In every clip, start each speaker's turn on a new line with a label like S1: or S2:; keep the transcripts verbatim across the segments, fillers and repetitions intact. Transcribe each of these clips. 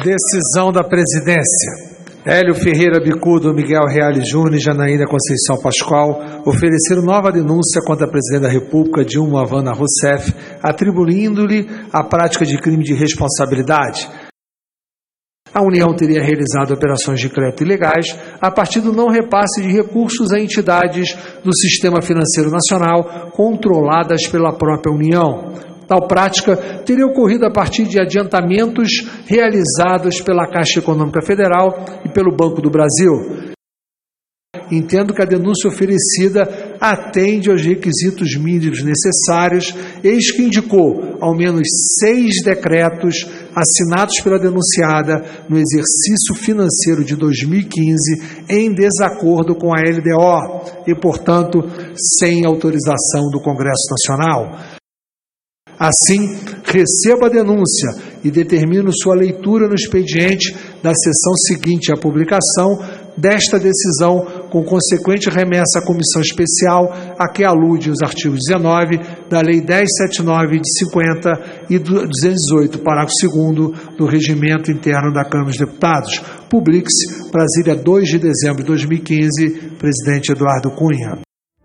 S1: Decisão da presidência. Hélio Ferreira Bicudo, Miguel Reale Júnior e Janaína Conceição Pascoal ofereceram nova denúncia contra a presidente da República, Dilma Havana Rousseff, atribuindo-lhe a prática de crime de responsabilidade. A União teria realizado operações de crédito ilegais a partir do não repasse de recursos a entidades do Sistema Financeiro Nacional controladas pela própria União. Tal prática teria ocorrido a partir de adiantamentos realizados pela Caixa Econômica Federal e pelo Banco do Brasil. Entendo que a denúncia oferecida atende aos requisitos mínimos necessários, eis que indicou ao menos seis decretos assinados pela denunciada no exercício financeiro de dois mil e quinze em desacordo com a L D O e, portanto, sem autorização do Congresso Nacional. Assim, recebo a denúncia e determino sua leitura no expediente da seção seguinte à publicação desta decisão, com consequente remessa à comissão especial a que alude os artigos dezenove da Lei dez mil setecentos e setenta e nove de cinquenta e duzentos e dezoito, parágrafo segundo do Regimento Interno da Câmara dos Deputados. Publique-se, Brasília, dois de dezembro de dois mil e quinze, presidente Eduardo Cunha.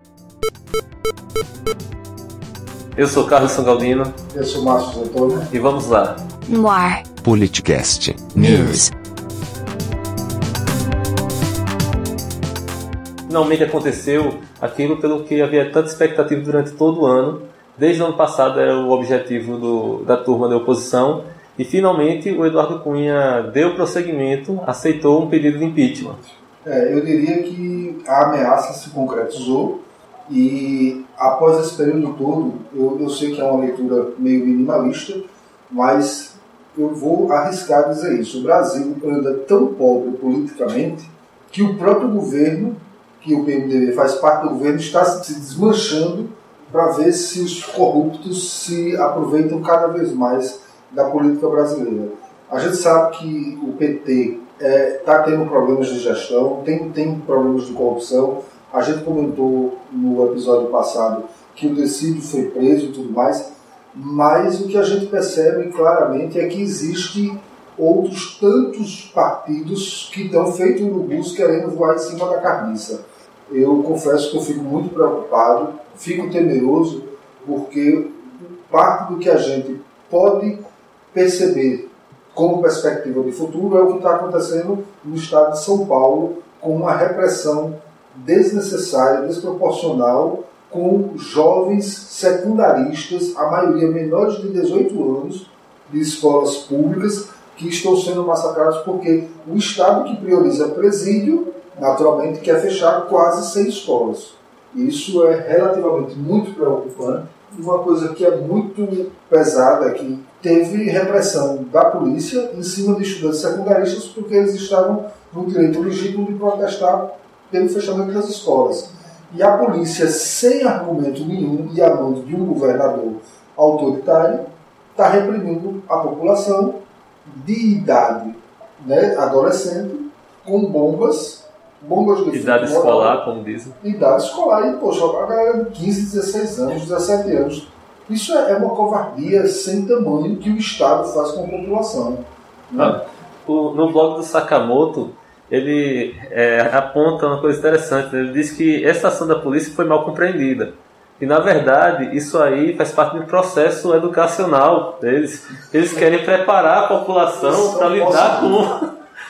S2: Eu sou Carlos Sangaldino.
S3: Eu sou Márcio Antônio.
S2: E vamos lá.
S4: No ar.
S5: Politicast News.
S2: Finalmente aconteceu aquilo pelo que havia tanta expectativa durante todo o ano. Desde o ano passado era o objetivo do, da turma da oposição. E finalmente o Eduardo Cunha deu prosseguimento, aceitou um pedido de impeachment.
S3: É, eu diria que a ameaça se concretizou. E após esse período todo, eu, eu sei que é uma leitura meio minimalista, mas eu vou arriscar dizer isso. O Brasil anda tão pobre politicamente que o próprio governo, que o P M D B faz parte do governo, está se desmanchando para ver se os corruptos se aproveitam cada vez mais da política brasileira. A gente sabe que o P T está é, tendo problemas de gestão, tem, tem problemas de corrupção. A gente comentou no episódio passado que o Decídio foi preso e tudo mais, mas o que a gente percebe claramente é que existe outros tantos partidos que estão feitos urubus querendo voar em cima da carniça. Eu confesso que eu fico muito preocupado, fico temeroso, porque parte do que a gente pode perceber como perspectiva de futuro é o que está acontecendo no estado de São Paulo, com uma repressão desnecessária, desproporcional, com jovens secundaristas, a maioria menores de dezoito anos, de escolas públicas, que estão sendo massacrados porque o Estado que prioriza presídio, naturalmente, quer fechar quase cem escolas. Isso é relativamente muito preocupante. Uma coisa que é muito pesada é que teve repressão da polícia em cima de estudantes secundaristas porque eles estavam no direito legítimo de protestar pelo fechamento das escolas. E a polícia, sem argumento nenhum e a mão de um governador autoritário, está reprimindo a população de idade, né, adolescente, com bombas, bombas de
S2: idade escolar, como dizem.
S3: Idade escolar, e poxa, a galera de quinze, dezesseis anos, dezessete anos. Isso é uma covardia sem tamanho que o Estado faz com a população. Né?
S2: Ah, o, no blog do Sakamoto, ele é, aponta uma coisa interessante. Ele diz que essa ação da polícia foi mal compreendida. E, na verdade, isso aí faz parte de um processo educacional deles. Eles querem preparar a população para lidar com,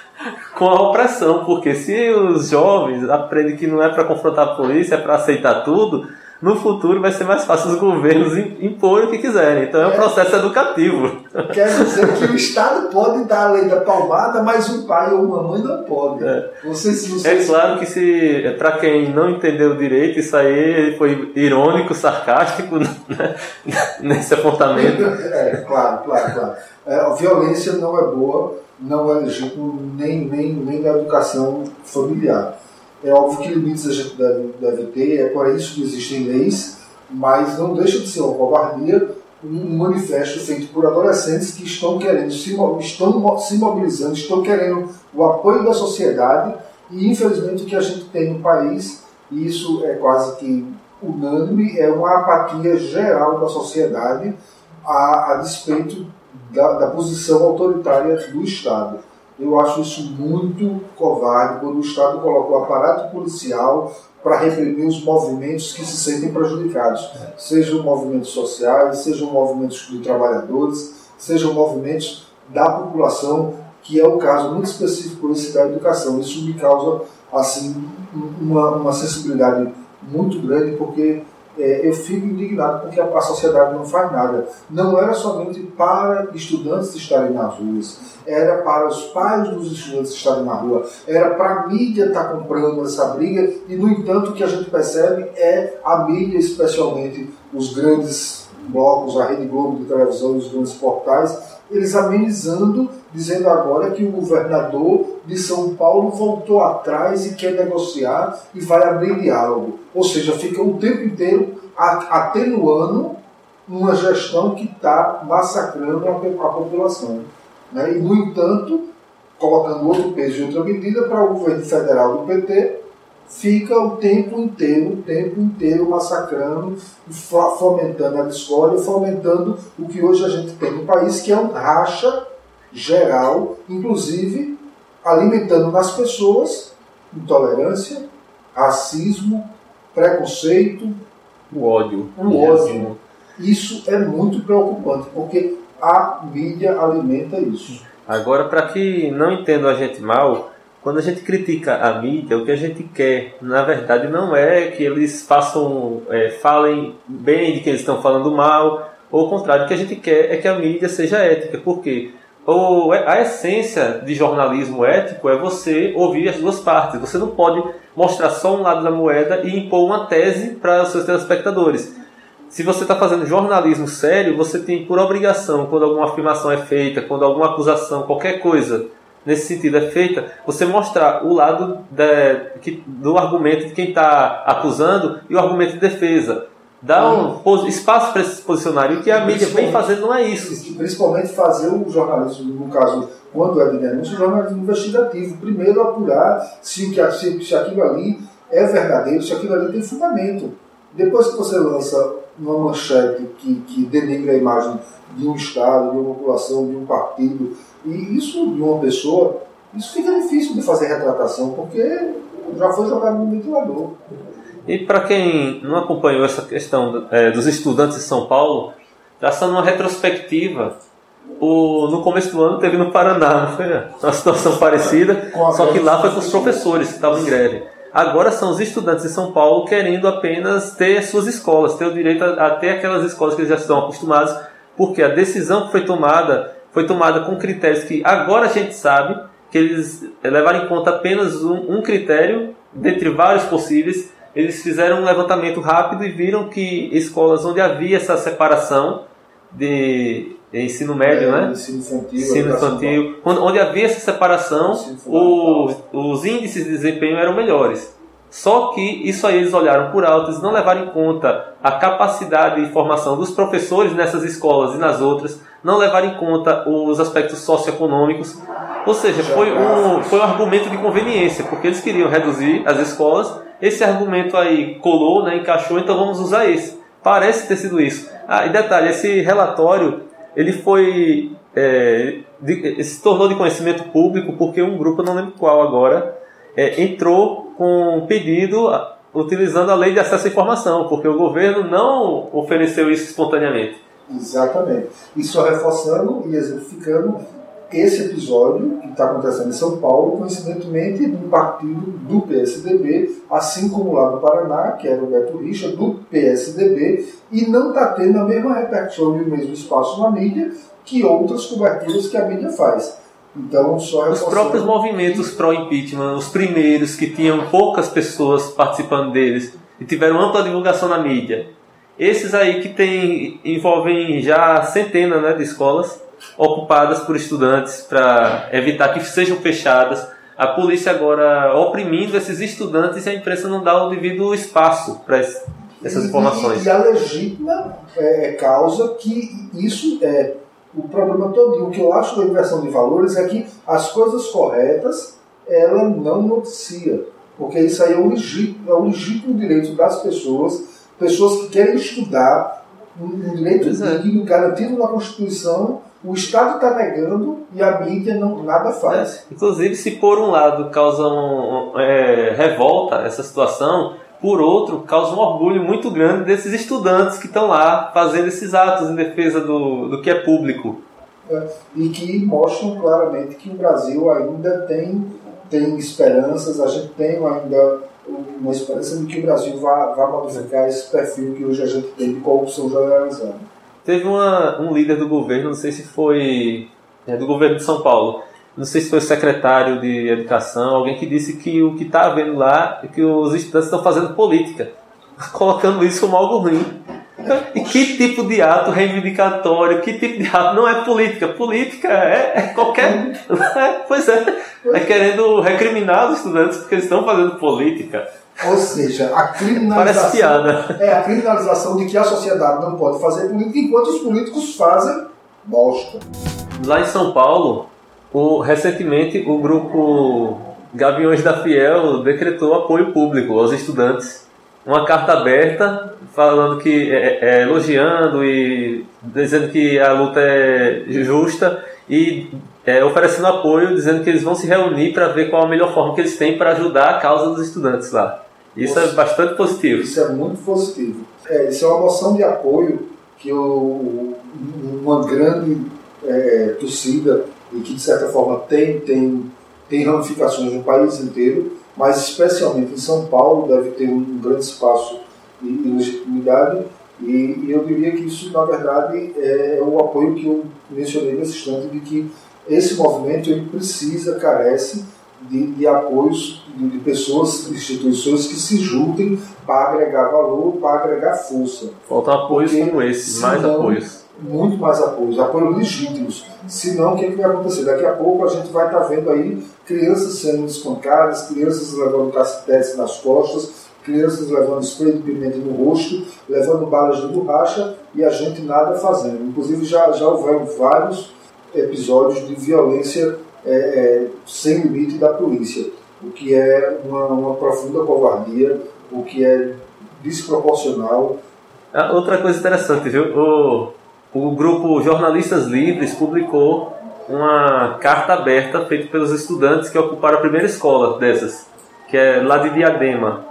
S2: com a opressão. Porque se os jovens aprendem que não é para confrontar a polícia, é para aceitar tudo, no futuro vai ser mais fácil os governos imporem o que quiserem. Então é um processo educativo.
S3: Quer dizer que o Estado pode dar a lei da palmada, mas o pai ou uma mãe não pode.
S2: É,
S3: você, se você...
S2: é claro que se para quem não entendeu direito, isso aí foi irônico, sarcástico, né? Nesse apontamento.
S3: É, claro, claro, claro. É, a violência não é boa, não é legítimo, nem, nem, nem da educação familiar. É óbvio que limites a gente deve, deve ter, é para isso que existem leis, mas não deixa de ser uma covardia um manifesto feito por adolescentes que estão querendo, se, estão se mobilizando, estão querendo o apoio da sociedade, e infelizmente o que a gente tem no país, e isso é quase que unânime, é uma apatia geral da sociedade a, a despeito da, da posição autoritária do Estado. Eu acho isso muito covarde quando o Estado coloca o aparato policial para reprimir os movimentos que se sentem prejudicados, sejam movimentos sociais, sejam movimentos de trabalhadores, sejam movimentos da população, que é o caso muito específico esse da educação. Isso me causa assim, uma, uma sensibilidade muito grande, porque é, eu fico indignado porque a, a sociedade não faz nada. Não era somente para estudantes estarem nas ruas, era para os pais dos estudantes estarem na rua, era para a mídia estar comprando essa briga, e no entanto o que a gente percebe é a mídia, especialmente os grandes blocos, a Rede Globo de televisão, os grandes portais, eles amenizando, dizendo agora que o governador de São Paulo voltou atrás e quer negociar e vai abrir diálogo. Ou seja, fica o tempo inteiro atenuando uma gestão que está massacrando a, a população. Né? E, no entanto, colocando outro peso e outra medida para o governo federal do P T, fica o tempo inteiro, o tempo inteiro massacrando, fomentando a discórdia, fomentando o que hoje a gente tem no país, que é um racha geral, inclusive alimentando nas pessoas intolerância, racismo, preconceito,
S2: o ódio.
S3: O ódio. Isso é muito preocupante, porque a mídia alimenta isso.
S2: Agora, para que não entendam a gente mal, quando a gente critica a mídia, o que a gente quer, na verdade, não é que eles façam, é, falem bem de que eles estão falando mal, ou ao contrário, o que a gente quer é que a mídia seja ética. Por quê? Ou a essência de jornalismo ético é você ouvir as duas partes. Você não pode mostrar só um lado da moeda e impor uma tese para os seus telespectadores. Se você está fazendo jornalismo sério, você tem por obrigação, quando alguma afirmação é feita, quando alguma acusação, qualquer coisa nesse sentido é feita, você mostrar o lado de, que, do argumento de quem está acusando e o argumento de defesa. Dá um espaço para se posicionar. E o que a mídia vem fazendo não é isso.
S3: Principalmente fazer o jornalismo, no caso, quando é de denúncia, o jornalismo investigativo. Primeiro apurar se, se, se aquilo ali é verdadeiro, se aquilo ali tem fundamento. Depois que você lança uma manchete que, que denigra a imagem de um Estado, de uma população, de um partido, e isso de uma pessoa, isso fica difícil de fazer retratação, porque já foi jogado no ventilador.
S2: E para quem não acompanhou essa questão é, dos estudantes de São Paulo, traçando uma retrospectiva, o, no começo do ano teve no Paraná, não foi uma situação parecida, só que lá foi com os professores que estavam em greve. Agora são os estudantes de São Paulo querendo apenas ter suas escolas, ter o direito a, a ter aquelas escolas que eles já estão acostumados, porque a decisão que foi tomada foi tomada com critérios que agora a gente sabe que eles levaram em conta apenas um, um critério, dentre vários possíveis. Eles fizeram um levantamento rápido e viram que escolas onde havia essa separação de ensino médio, é, né?
S3: Ensino infantil,
S2: ensino infantil onde havia essa separação, os, os índices de desempenho eram melhores. Só que isso aí eles olharam por alto, eles não levaram em conta a capacidade de formação dos professores nessas escolas e nas outras, não levaram em conta os aspectos socioeconômicos. Ou seja, foi um, foi um argumento de conveniência, porque eles queriam reduzir as escolas. Esse argumento aí colou, né, encaixou, então vamos usar esse. Parece ter sido isso. Ah, e detalhe, esse relatório ele foi é, de, se tornou de conhecimento público porque um grupo, não lembro qual agora, é, entrou com um pedido utilizando a lei de acesso à informação, porque o governo não ofereceu isso espontaneamente.
S3: Exatamente. E só reforçando e exemplificando esse episódio que está acontecendo em São Paulo, coincidentemente do partido do P S D B, assim como lá no Paraná, que era o Beto Richa, do P S D B, e não está tendo a mesma repercussão e o mesmo espaço na mídia que outras coberturas que a mídia faz. Então, só
S2: os próprios movimentos pró-impeachment, os primeiros que tinham poucas pessoas participando deles e tiveram ampla divulgação na mídia, esses aí que tem, envolvem já centenas, né, de escolas ocupadas por estudantes para evitar que sejam fechadas, a polícia agora oprimindo esses estudantes e a imprensa não dá o devido espaço para essas informações.
S3: E, e a legítima é, causa que isso é o problema todo. O que eu acho da inversão de valores é que as coisas corretas ela não noticia, porque isso aí é o legítimo, é o legítimo direito das pessoas, pessoas que querem estudar, um, um direito digno, garantido na Constituição, O Estado está negando e a mídia não, nada faz.
S2: É, inclusive, se por um lado causa um, é, revolta essa situação, por outro, causa um orgulho muito grande desses estudantes que estão lá fazendo esses atos em defesa do, do que é público.
S3: É, e que mostram claramente que o Brasil ainda tem, tem esperanças, a gente tem ainda uma esperança de que o Brasil vá, vá modificar esse perfil que hoje a gente tem de corrupção generalizada.
S2: Teve uma, um líder do governo, não sei se foi é, do governo de São Paulo, não sei se foi o secretário de Educação, alguém que disse que o que está havendo lá é que os estudantes estão fazendo política, colocando isso como algo ruim. E que tipo de ato reivindicatório, que tipo de ato não é política? Política é, é qualquer... É, pois é, é querendo recriminar os estudantes porque eles estão fazendo política.
S3: Ou seja, a criminalização,
S2: parece piada.
S3: É a criminalização de que a sociedade não pode fazer política enquanto os políticos fazem bosta.
S2: Lá em São Paulo, o, recentemente o grupo Gaviões da Fiel decretou apoio público aos estudantes. Uma carta aberta falando que é, é, elogiando e dizendo que a luta é justa e é, oferecendo apoio, dizendo que eles vão se reunir para ver qual a melhor forma que eles têm para ajudar a causa dos estudantes lá. Isso Nossa, é bastante positivo.
S3: Isso é muito positivo. É, isso é uma moção de apoio que o, uma grande é, torcida e que de certa forma tem, tem, tem ramificações no país inteiro, mas especialmente em São Paulo deve ter um, um grande espaço e, e legitimidade. E, e eu diria que isso, na verdade, é, é o apoio que eu mencionei nesse instante, de que esse movimento ele precisa, carece de, de apoios de, de pessoas, de instituições que se juntem para agregar valor, para agregar força.
S2: Faltam apoios Porque, como esse, mais
S3: senão,
S2: apoios.
S3: Muito mais apoios, apoios legítimos. Senão, o que, é que vai acontecer? Daqui a pouco a gente vai estar vendo aí crianças sendo espancadas, crianças levando cacetetes nas costas, crianças levando spray de pimenta no rosto, levando balas de borracha e a gente nada fazendo. Inclusive já, já houveram vários episódios de violência é, é, sem limite da polícia, o que é uma, uma profunda covardia, o que é desproporcional.
S2: Ah, outra coisa interessante, viu? O, o grupo Jornalistas Livres publicou uma carta aberta feita pelos estudantes que ocuparam a primeira escola dessas, que é lá de Diadema.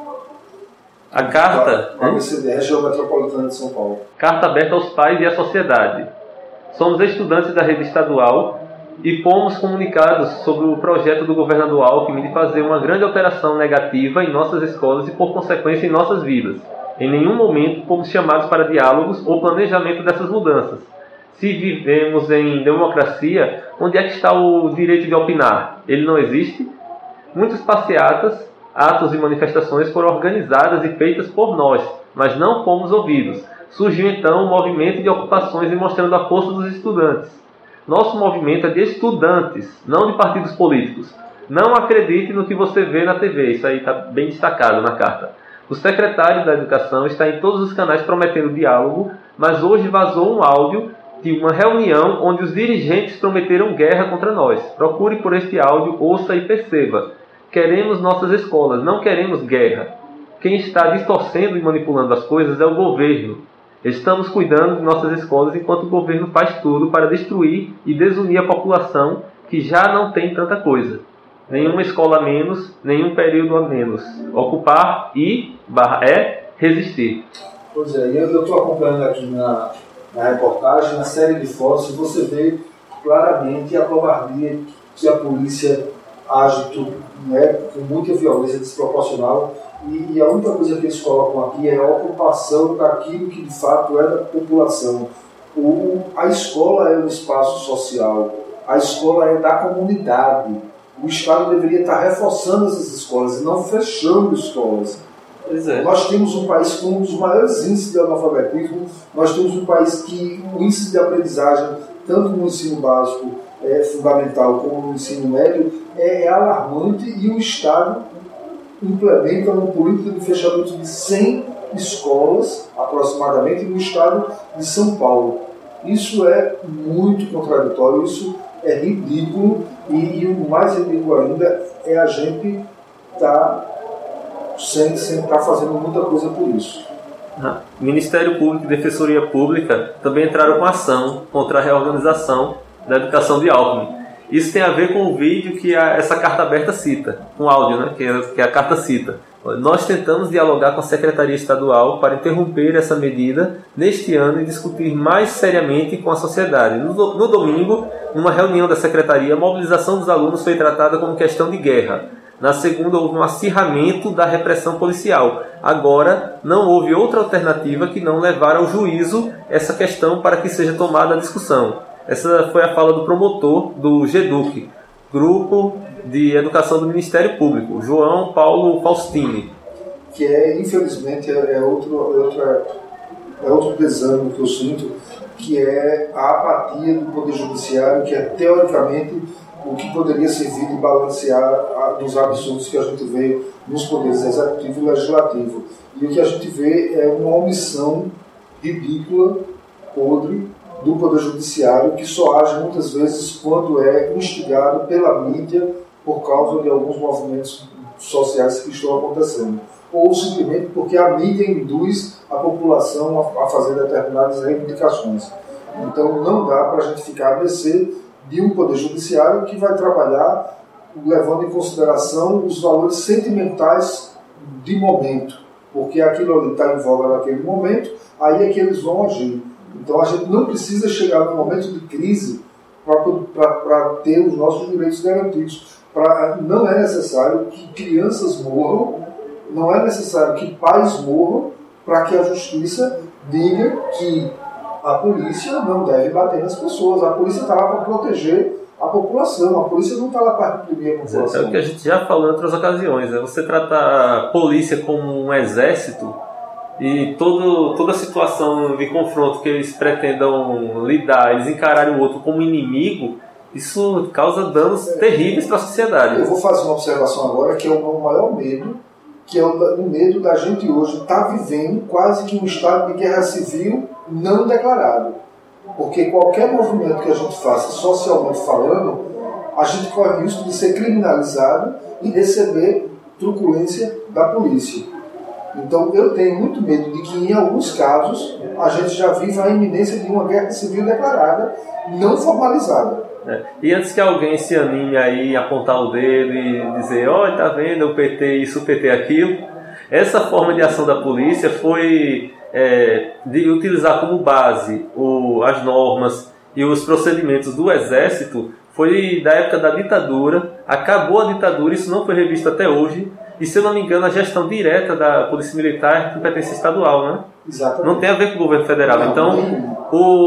S2: A carta...
S3: A B C D, Região Metropolitana de São Paulo.
S2: Carta aberta aos pais e à sociedade. Somos estudantes da rede estadual e fomos comunicados sobre o projeto do governador Alckmin de fazer uma grande alteração negativa em nossas escolas e, por consequência, em nossas vidas. Em nenhum momento fomos chamados para diálogos ou planejamento dessas mudanças. Se vivemos em democracia, onde é que está o direito de opinar? Ele não existe? Muitas passeatas, atos e manifestações foram organizadas e feitas por nós, mas não fomos ouvidos. Surgiu então um movimento de ocupações demonstrando a força dos estudantes. Nosso movimento é de estudantes, não de partidos políticos. Não acredite no que você vê na T V, isso aí está bem destacado na carta. O secretário da Educação está em todos os canais prometendo diálogo, mas hoje vazou um áudio de uma reunião onde os dirigentes prometeram guerra contra nós. Procure por este áudio, ouça e perceba. Queremos nossas escolas, não queremos guerra. Quem está distorcendo e manipulando as coisas é o governo. Estamos cuidando de nossas escolas enquanto o governo faz tudo para destruir e desunir a população que já não tem tanta coisa. Nenhuma escola a menos, nenhum período a menos. Ocupar e barra é resistir.
S3: Pois é, eu estou acompanhando aqui na, na reportagem, na série de fotos, e você vê claramente a covardia que a polícia age tudo, né, com muita violência desproporcional. E, e a única coisa que eles colocam aqui é a ocupação daquilo que de fato é da população. O, a escola é um espaço social, a escola é da comunidade. O Estado deveria estar reforçando essas escolas e não fechando escolas.
S2: Pois é.
S3: Nós temos um país com um dos maiores índices de analfabetismo, nós temos um país que o índice de aprendizagem, tanto no ensino básico, é, fundamental, como no ensino médio, é, é alarmante, e o Estado implementa uma política de fechamento de cem escolas, aproximadamente, no estado de São Paulo. Isso é muito contraditório, isso é ridículo, e, e o mais ridículo ainda é a gente estar tá, sem estar tá fazendo muita coisa por isso.
S2: Ministério Público e Defensoria Pública também entraram com ação contra a reorganização da educação de Alckmin. Isso tem a ver com o vídeo que a, essa carta aberta cita, com áudio, né, que, é, que a carta cita. Nós tentamos dialogar com a Secretaria Estadual para interromper essa medida neste ano e discutir mais seriamente com a sociedade. No, no domingo, numa reunião da Secretaria, a mobilização dos alunos foi tratada como questão de guerra. Na segunda, houve um acirramento da repressão policial. Agora, não houve outra alternativa que não levar ao juízo essa questão para que seja tomada a discussão. Essa foi a fala do promotor do GEDUC, Grupo de Educação do Ministério Público, João Paulo Faustini.
S3: Que é, infelizmente, é outro, é outra, é outro desânimo que eu sinto, que é a apatia do Poder Judiciário, que é, teoricamente, o que poderia servir de balancear os absurdos que a gente vê nos poderes executivo e legislativo. E o que a gente vê é uma omissão ridícula, podre, do Poder Judiciário, que só age muitas vezes quando é instigado pela mídia por causa de alguns movimentos sociais que estão acontecendo. Ou simplesmente porque a mídia induz a população a fazer determinadas reivindicações. Então não dá para a gente ficar a mercê de um Poder Judiciário que vai trabalhar levando em consideração os valores sentimentais de momento, porque aquilo ali está em voga naquele momento, aí é que eles vão agir. Então a gente não precisa chegar num momento de crise para ter os nossos direitos garantidos. Pra, não é necessário que crianças morram, não é necessário que pais morram para que a justiça diga que a polícia não deve bater nas pessoas. A polícia está lá para proteger a população, a polícia não está lá para reprimir a população.
S2: É o que a gente já falou em outras ocasiões, né? Você tratar a polícia como um exército e todo, toda a situação de confronto que eles pretendam lidar, eles encararem o outro como inimigo, isso causa danos é, terríveis para a sociedade.
S3: Eu vou fazer uma observação agora que é o meu maior medo, que é o, o medo da gente hoje estar tá vivendo quase que um estado de guerra civil não declarado. Porque qualquer movimento que a gente faça socialmente falando, a gente corre o risco de ser criminalizado e receber truculência da polícia. Então eu tenho muito medo de que em alguns casos a gente já viva a iminência de uma guerra civil declarada, não formalizada.
S2: É. E antes que alguém se anime aí a apontar o dedo e dizer, olha, tá vendo, o P T isso, o P T aquilo, essa forma de ação da polícia foi é, de utilizar como base o, as normas e os procedimentos do Exército, foi da época da ditadura, acabou a ditadura, isso não foi revisto até hoje, e se eu não me engano a gestão direta da Polícia Militar é competência estadual, né?
S3: Exatamente.
S2: Não tem a ver com o governo federal. Não, então, não.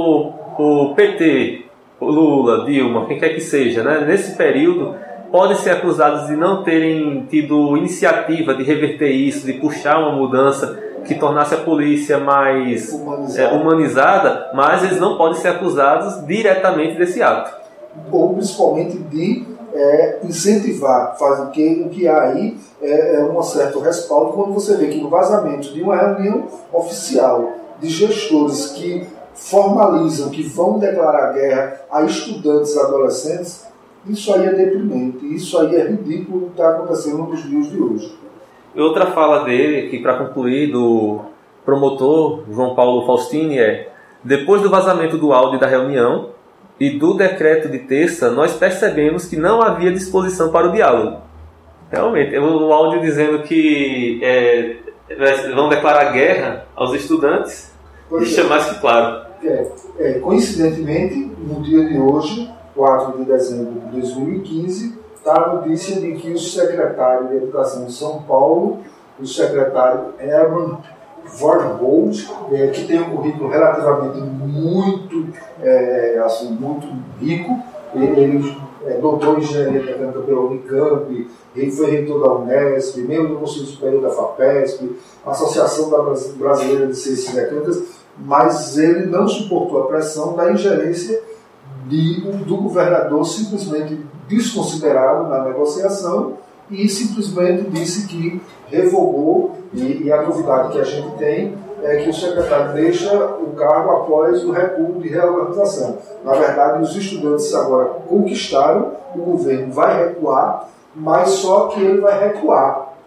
S2: o, o P T, o Lula, Dilma, quem quer que seja, né? Nesse período, podem ser acusados de não terem tido iniciativa de reverter isso, de puxar uma mudança que tornasse a polícia mais humanizada, é, humanizada, mas eles não podem ser acusados diretamente desse ato.
S3: Ou principalmente de é, incentivar, faz o que, o que há aí é, é um certo respaldo quando você vê que no vazamento de uma reunião oficial de gestores que formalizam, que vão declarar guerra a estudantes adolescentes, isso aí é deprimente, isso aí é ridículo o que está acontecendo nos dias de hoje.
S2: E outra fala dele, que para concluir, do promotor João Paulo Faustini é: depois do vazamento do áudio da reunião e do decreto de terça, nós percebemos que não havia disposição para o diálogo. Realmente, o áudio dizendo que é, vão declarar guerra aos estudantes, deixa é. mais que claro.
S3: É, é, coincidentemente, no dia de hoje, quatro de dezembro de dois mil e quinze, está a notícia de que o secretário de Educação de São Paulo, o secretário Herman Warbold, é, que tem um currículo relativamente muito, é, assim, muito rico, ele é doutor em engenharia mecânica pela Unicamp, ele foi reitor da Unesp, membro do Conselho Superior da FAPESP, Associação Brasileira de Ciências Mecânicas, mas ele não suportou a pressão da ingerência de, do governador simplesmente desconsiderado na negociação e simplesmente disse que revogou, e, e a novidade que a gente tem é que o secretário deixa o cargo após o recuo de reorganização. Na verdade, os estudantes agora conquistaram, o governo vai recuar, mas só que ele vai recuar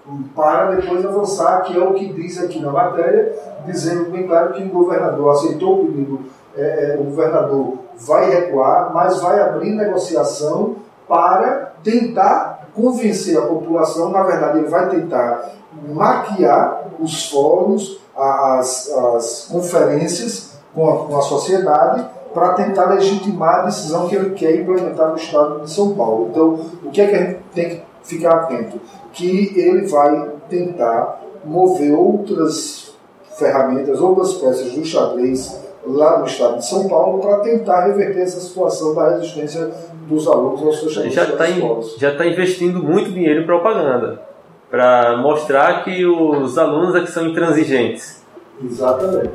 S3: para depois avançar, que é o que diz aqui na matéria, dizendo bem claro que o governador aceitou o pedido, é, o governador vai recuar, mas vai abrir negociação para tentar convencer a população. Na verdade, ele vai tentar maquiar os fóruns, as, as conferências com a, com a sociedade, para tentar legitimar a decisão que ele quer implementar no estado de São Paulo. Então, o que é que a gente tem que ficar atento? Que ele vai tentar mover outras ferramentas, outras peças do xadrez lá no estado de São Paulo para tentar reverter essa situação da resistência dos alunos aos seus xadrez.
S2: Já está já está investindo muito dinheiro em propaganda para mostrar que os alunos é que são intransigentes.
S3: Exatamente.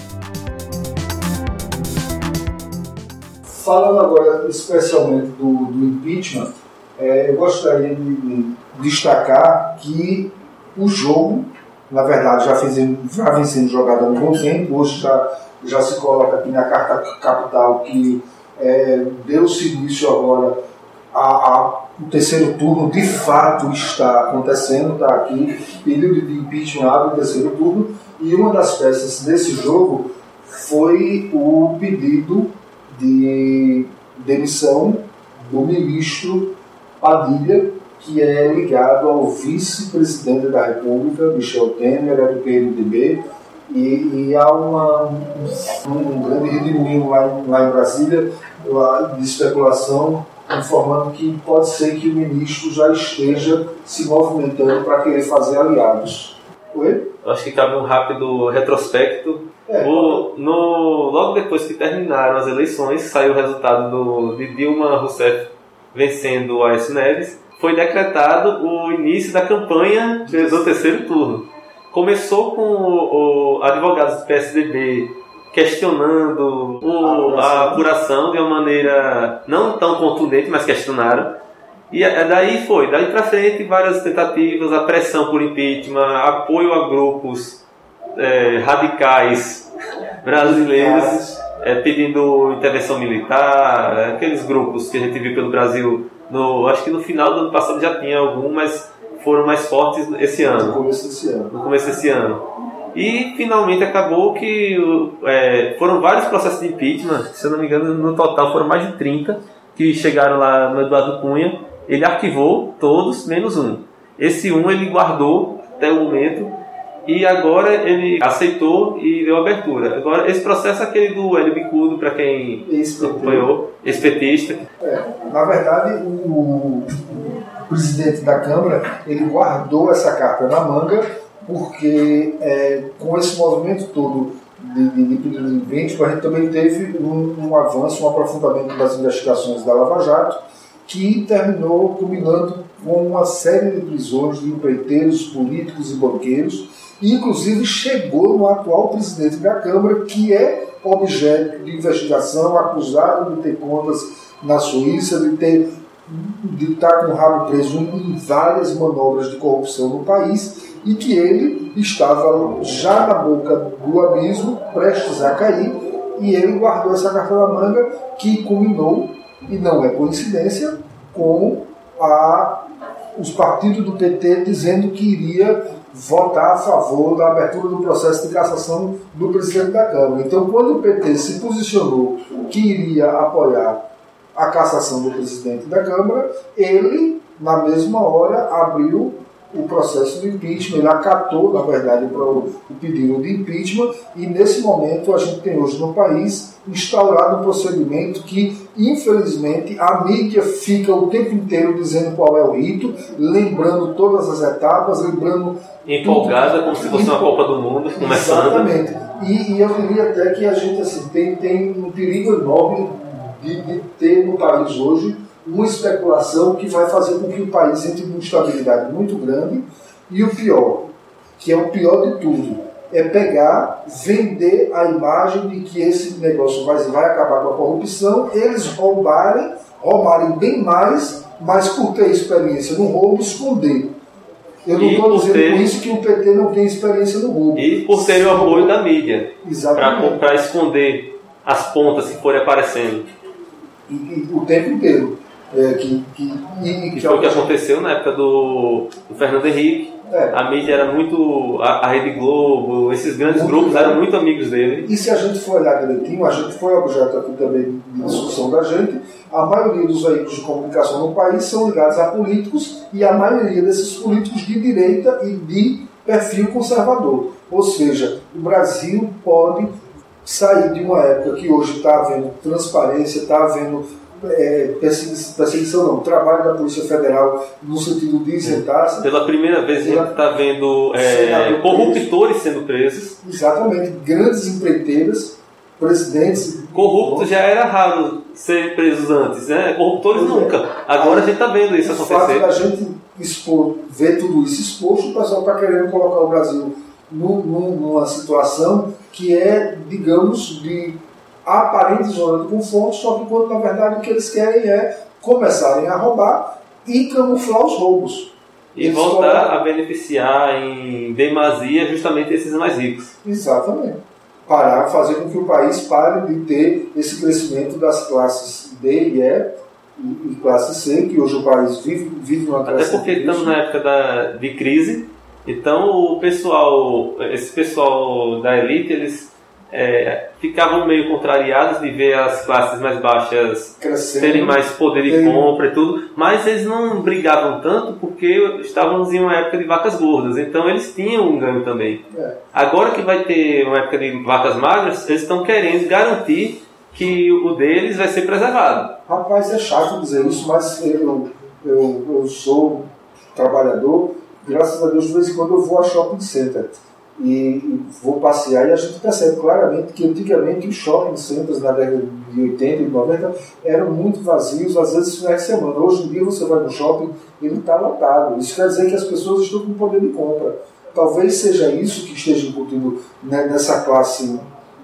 S3: Falando agora especialmente do, do impeachment, é, eu gostaria de destacar que o jogo, na verdade, já, fez, já vem sendo jogado há um bom tempo. Hoje já, já se coloca aqui na Carta Capital que é, deu-se início agora a, a, o terceiro turno, de fato está acontecendo, está aqui, período de impeachment abre o terceiro turno, e uma das peças desse jogo foi o pedido de demissão do ministro Padilha, que é ligado ao vice-presidente da República, Michel Temer, é do P M D B, e, e há uma, um, um grande redemoinho lá, lá em Brasília de especulação, informando que pode ser que o ministro já esteja se movimentando para querer fazer aliados. Oi?
S2: Eu acho que cabe um rápido retrospecto. É. O, no, logo depois que terminaram as eleições, saiu o resultado do, de Dilma Rousseff vencendo o Aécio Neves, foi decretado o início da campanha do terceiro turno. Começou com o, o advogados do P S D B questionando o, a apuração de uma maneira não tão contundente, mas questionaram. E daí foi, daí para frente, várias tentativas, a pressão por impeachment, apoio a grupos é, radicais brasileiros, é, pedindo intervenção militar, é, aqueles grupos que a gente viu pelo Brasil, no, acho que no final do ano passado já tinha algum, mas foram mais fortes esse ano.
S3: No começo desse ano.
S2: No começo desse ano. E finalmente acabou que é, foram vários processos de impeachment, se eu não me engano, no total foram mais de trinta, que chegaram lá no Eduardo Cunha. Ele arquivou todos, menos um. Esse um ele guardou até o momento e agora ele aceitou e deu abertura. Agora, esse processo é aquele do Hélio Bicudo, para quem acompanhou, ex-petista.
S3: É, na verdade, o, o presidente da Câmara ele guardou essa carta na manga porque é, com esse movimento todo de, de, de pedido de impeachment, a gente também teve um, um avanço, um aprofundamento das investigações da Lava Jato, que terminou culminando com uma série de prisões de empreiteiros, políticos e banqueiros, e inclusive chegou no atual presidente da Câmara, que é objeto de investigação, acusado de ter contas na Suíça, de ter de estar com o rabo preso em várias manobras de corrupção no país, e que ele estava já na boca do abismo, prestes a cair, e ele guardou essa carta na manga, que culminou, e não é coincidência, com a, os partidos do P T dizendo que iria votar a favor da abertura do processo de cassação do presidente da Câmara. Então, quando o P T se posicionou que iria apoiar a cassação do presidente da Câmara, ele, na mesma hora, abriu o processo de impeachment, ele acatou, na verdade, para o, o pedido de impeachment, e nesse momento a gente tem hoje no país instaurado um procedimento que, infelizmente, a mídia fica o tempo inteiro dizendo qual é o rito, lembrando todas as etapas, lembrando...
S2: Empolgada, como se fosse uma Copa do Mundo, começando.
S3: Exatamente. E, e eu diria até que a gente assim, tem, tem um perigo enorme de, de ter no país hoje uma especulação que vai fazer com que o país entre em uma instabilidade muito grande, e o pior, que é o pior de tudo, é pegar, vender a imagem de que esse negócio vai, vai acabar com a corrupção, eles roubarem, roubarem bem mais, mas por ter experiência no roubo, esconder. Eu não estou dizendo ter... com isso que o P T não tem experiência no roubo.
S2: E por ter o apoio da mídia, para esconder as pontas que forem aparecendo.
S3: E, e, o tempo inteiro. É, que, que, e,
S2: que foi o que aconteceu na época do, do Fernando Henrique. É. A mídia era muito... A, a Rede Globo, esses grandes muito grupos eram muito amigos dele.
S3: E se a gente for olhar direitinho, a gente foi objeto aqui também de discussão da gente, a maioria dos veículos de comunicação no país são ligados a políticos e a maioria desses políticos de direita e de perfil conservador. Ou seja, o Brasil pode sair de uma época que hoje está havendo transparência, está havendo é, perseguição, perseguição não, trabalho da Polícia Federal no sentido de isentar.
S2: Pela primeira vez a gente está vendo é, corruptores sendo presos.
S3: Exatamente, grandes empreiteiras, presidentes.
S2: Corruptos já era raro serem presos antes, né? Corruptores pois nunca. É. Agora a gente está vendo isso acontecer. O fato
S3: da gente expor, ver tudo isso exposto, o pessoal está querendo colocar o Brasil numa situação que é, digamos, de aparente zona de conforto, só que quando na verdade o que eles querem é começarem a roubar e camuflar os roubos.
S2: E eles voltar colocam... a beneficiar em demasia justamente esses mais ricos.
S3: Exatamente. Parar, fazer com que o país pare de ter esse crescimento das classes D e E e classe C, que hoje o país vive, vive uma classe.
S2: Até porque estamos na época da, de crise. Então o pessoal, esse pessoal da elite, eles é, ficavam meio contrariados de ver as classes mais baixas crescendo, terem mais poder de tem... compra e tudo, mas eles não brigavam tanto porque estávamos em uma época de vacas gordas, então eles tinham um ganho também. É. Agora que vai ter uma época de vacas magras, eles estão querendo garantir que o deles vai ser preservado.
S3: Rapaz, é chato dizer isso, mas eu, eu, eu sou trabalhador. Graças a Deus, de vez em quando eu vou a shopping center e, e vou passear e a gente percebe claramente que antigamente os shopping centers na década de oitenta e noventa eram muito vazios, às vezes finais de semana. Hoje em dia você vai no shopping e ele está lotado. Isso quer dizer que as pessoas estão com poder de compra. Talvez seja isso que esteja incutindo nessa classe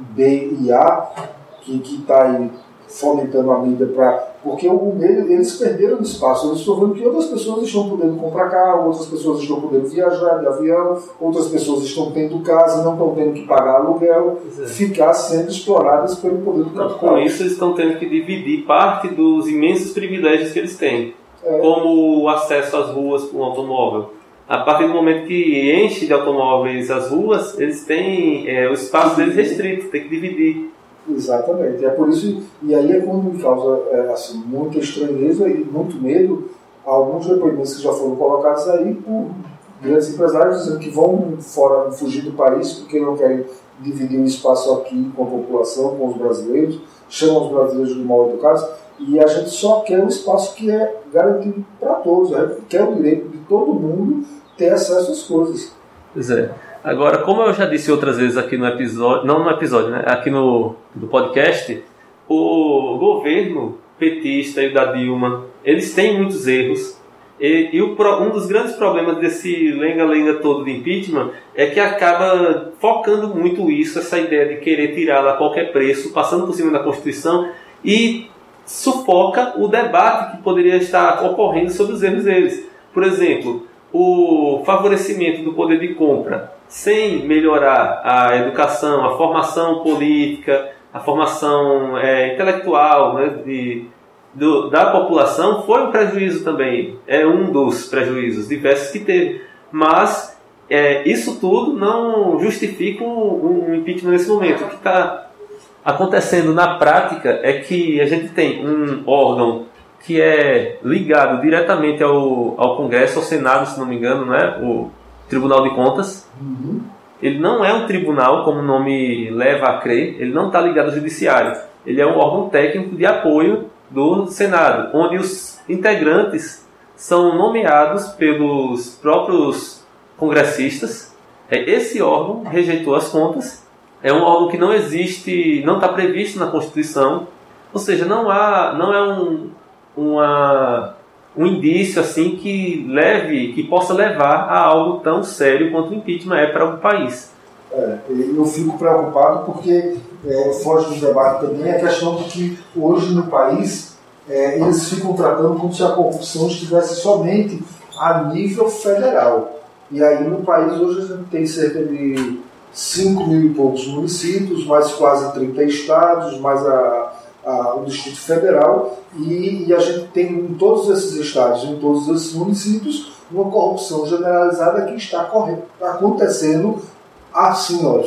S3: B e A que está aí fomentando a mídia para... Porque o meio, eles perderam espaço. Eles estão vendo que outras pessoas estão podendo comprar carro, outras pessoas estão podendo viajar de avião, outras pessoas estão tendo casa, não estão tendo que pagar aluguel, é. ficar sendo exploradas pelo poder do capital.
S2: Com isso, eles estão tendo que dividir parte dos imensos privilégios que eles têm, é. como o acesso às ruas com o automóvel. A partir do momento que enche de automóveis as ruas, eles têm é, o espaço deles restrito, tem que dividir.
S3: Exatamente, é por isso, e aí é quando me causa é, assim, muita estranheza e muito medo alguns depoimentos que já foram colocados aí por grandes empresários dizendo que vão fora, fugir do país porque não querem dividir o espaço aqui com a população, com os brasileiros, chamam os brasileiros de mal educados, e a gente só quer um espaço que é garantido para todos, a gente quer o direito de todo mundo ter acesso às coisas.
S2: Pois é. Agora, como eu já disse outras vezes aqui no episódio, não no episódio, né? Aqui no, no podcast, o governo petista e o da Dilma, eles têm muitos erros. E, e o, um dos grandes problemas desse lenga-lenga todo de impeachment é que acaba focando muito isso, essa ideia de querer tirá-la a qualquer preço, passando por cima da Constituição, e sufoca o debate que poderia estar ocorrendo sobre os erros deles. Por exemplo, o favorecimento do poder de compra sem melhorar a educação, a formação política, a formação é, intelectual, né, de, do, da população, foi um prejuízo também. É um dos prejuízos diversos que teve. Mas é, isso tudo não justifica um, um impeachment nesse momento. O que está acontecendo na prática é que a gente tem um órgão que é ligado diretamente ao, ao Congresso, ao Senado, se não me engano, né? O Tribunal de Contas.
S3: Uhum.
S2: Ele não é um tribunal, como o nome leva a crer, ele não está ligado ao Judiciário. Ele é um órgão técnico de apoio do Senado, onde os integrantes são nomeados pelos próprios congressistas. Esse órgão rejeitou as contas, é um órgão que não existe, não está previsto na Constituição, ou seja, não, há, não é um... Uma, um indício assim que leve, que possa levar a algo tão sério quanto o impeachment é para o país.
S3: É, eu fico preocupado porque é, foge do debate também a questão de que hoje no país é, eles ficam tratando como se a corrupção estivesse somente a nível federal. E aí no país hoje a gente tem cerca de cinco mil e poucos municípios, mais quase trinta estados, mais a a, o Distrito Federal, e, e a gente tem em todos esses estados, em todos esses municípios, uma corrupção generalizada que está corre, acontecendo assim, ó,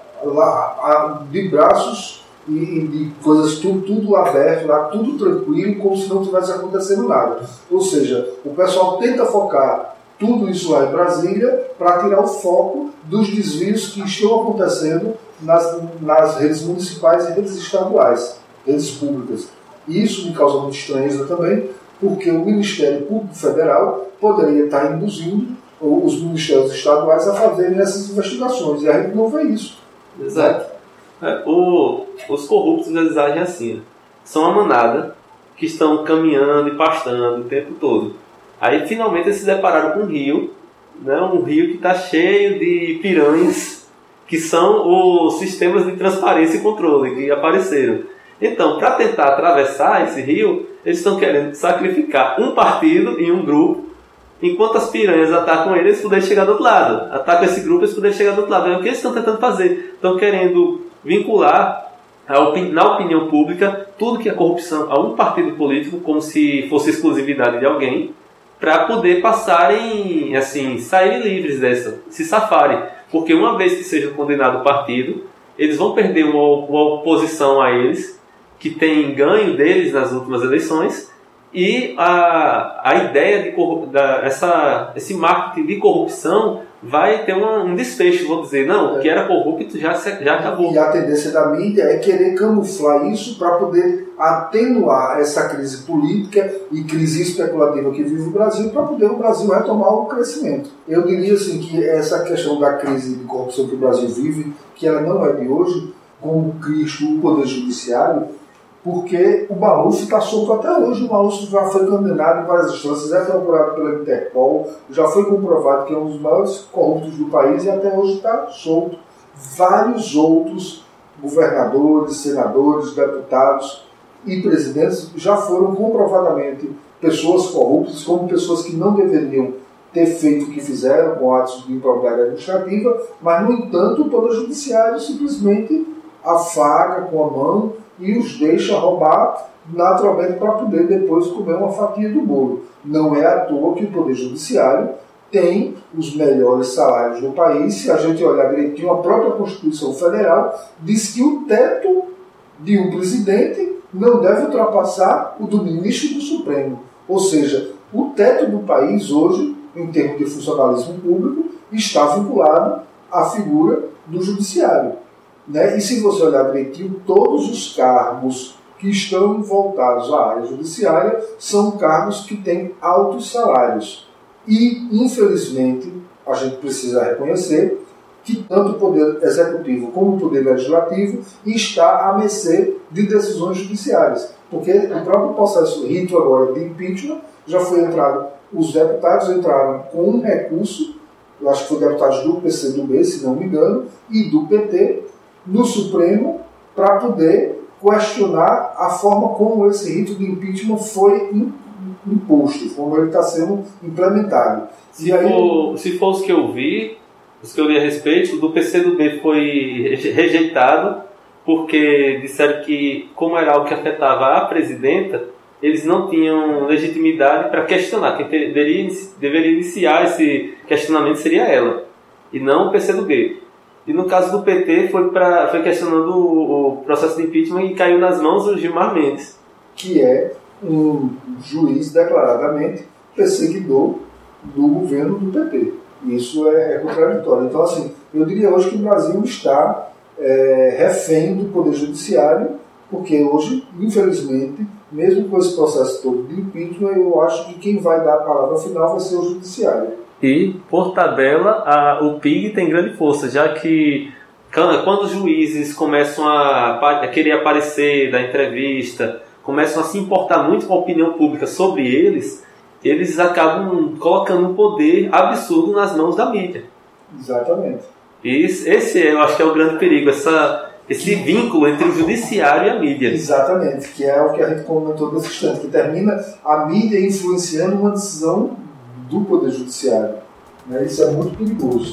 S3: lá, de braços e, e de coisas tudo, tudo aberto, lá, tudo tranquilo, como se não tivesse acontecendo nada. Ou seja, o pessoal tenta focar tudo isso lá em Brasília para tirar o foco dos desvios que estão acontecendo nas, nas redes municipais e redes estaduais, redes públicas. E isso me causa muita estranheza também, porque o Ministério Público Federal poderia estar induzindo os ministérios estaduais a fazerem essas investigações, e a gente não vê isso.
S2: Exato. É, o, os corruptos, eles agem assim, são uma manada que estão caminhando e pastando o tempo todo. Aí finalmente eles se depararam com um rio, né, um rio que está cheio de piranhas, que são os sistemas de transparência e controle que apareceram. Então, para tentar atravessar esse rio, eles estão querendo sacrificar um partido e um grupo, enquanto as piranhas atacam eles, eles poderem chegar do outro lado. Atacam esse grupo, eles poderem chegar do outro lado. É o que eles estão tentando fazer. Estão querendo vincular, a opini- na opinião pública, tudo que é corrupção a um partido político, como se fosse exclusividade de alguém, para poder passarem, assim, saírem livres dessa, se safarem. Porque uma vez que seja condenado o partido, eles vão perder uma, uma oposição a eles, que tem ganho deles nas últimas eleições, e a, a ideia de corru- da, essa, esse marketing de corrupção vai ter uma, um desfecho, vou dizer, não, o que era corrupto já, já acabou.
S3: E a tendência da mídia é querer camuflar isso para poder atenuar essa crise política e crise especulativa que vive o Brasil, para poder o Brasil retomar o crescimento. Eu diria assim que essa questão da crise de corrupção que o Brasil vive, que ela não é de hoje, como Cristo, o Poder Judiciário, porque o Maluf está solto até hoje. O Maluf já foi condenado em várias instâncias, é procurado pela Interpol, já foi comprovado que é um dos maiores corruptos do país e até hoje está solto. Vários outros governadores, senadores, deputados e presidentes já foram comprovadamente pessoas corruptas, como pessoas que não deveriam ter feito o que fizeram com atos de improbidade administrativa, mas, no entanto, o Poder Judiciário simplesmente afaga com a mão e os deixa roubar naturalmente para poder depois comer uma fatia do bolo. Não é à toa que o Poder Judiciário tem os melhores salários do país. Se a gente olhar direitinho, a própria Constituição Federal diz que o teto de um presidente não deve ultrapassar o do ministro do Supremo. Ou seja, o teto do país hoje, em termos de funcionalismo público, está vinculado à figura do judiciário. Né? E se você olhar direitinho, todos os cargos que estão voltados à área judiciária são cargos que têm altos salários. E, infelizmente, a gente precisa reconhecer que tanto o Poder Executivo como o Poder Legislativo está à mercê de decisões judiciárias. Porque o próprio processo rito agora de impeachment já foi entrado, os deputados entraram com um recurso, eu acho que foi deputados do P C do B, se não me engano, e do P T, no Supremo, para poder questionar a forma como esse rito de impeachment foi imposto, como ele está sendo implementado.
S2: Se, aí, for, se for os que eu vi, os que eu li a respeito, do P C do B foi rejeitado, porque disseram que, como era algo que afetava a presidenta, eles não tinham legitimidade para questionar. Quem deveria, deveria iniciar esse questionamento seria ela, e não o P C do B. E no caso do P T, foi, pra, foi questionando o, o processo de impeachment e caiu nas mãos do Gilmar Mendes.
S3: Que é um juiz declaradamente perseguidor do governo do P T. Isso é, é contraditório. Então, assim, eu diria hoje que o Brasil está é, refém do Poder Judiciário, porque hoje, infelizmente, mesmo com esse processo todo de impeachment, eu acho que quem vai dar a palavra final vai ser o Judiciário.
S2: E, por tabela, a, o P I G tem grande força, já que quando os juízes começam a, a querer aparecer, dar entrevista, começam a se importar muito com a opinião pública sobre eles, eles acabam colocando um poder absurdo nas mãos da mídia.
S3: Exatamente.
S2: E esse eu acho que é o grande perigo, essa, esse vínculo entre o judiciário e a mídia.
S3: Exatamente, que é o que a gente comentou nesse instante, que termina a mídia influenciando uma decisão do Poder Judiciário. Né? Isso é muito perigoso.